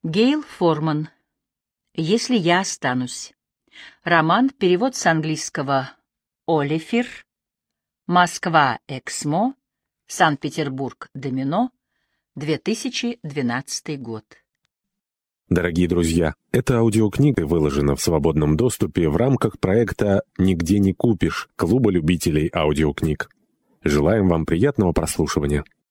Гейл Форман. «Если я останусь». Роман, перевод с английского Олифер. Москва, Эксмо. Санкт-Петербург, Домино. 2012 год. Дорогие друзья, эта аудиокнига выложена в свободном доступе в рамках проекта «Нигде не купишь» Клуба любителей аудиокниг. Желаем вам приятного прослушивания.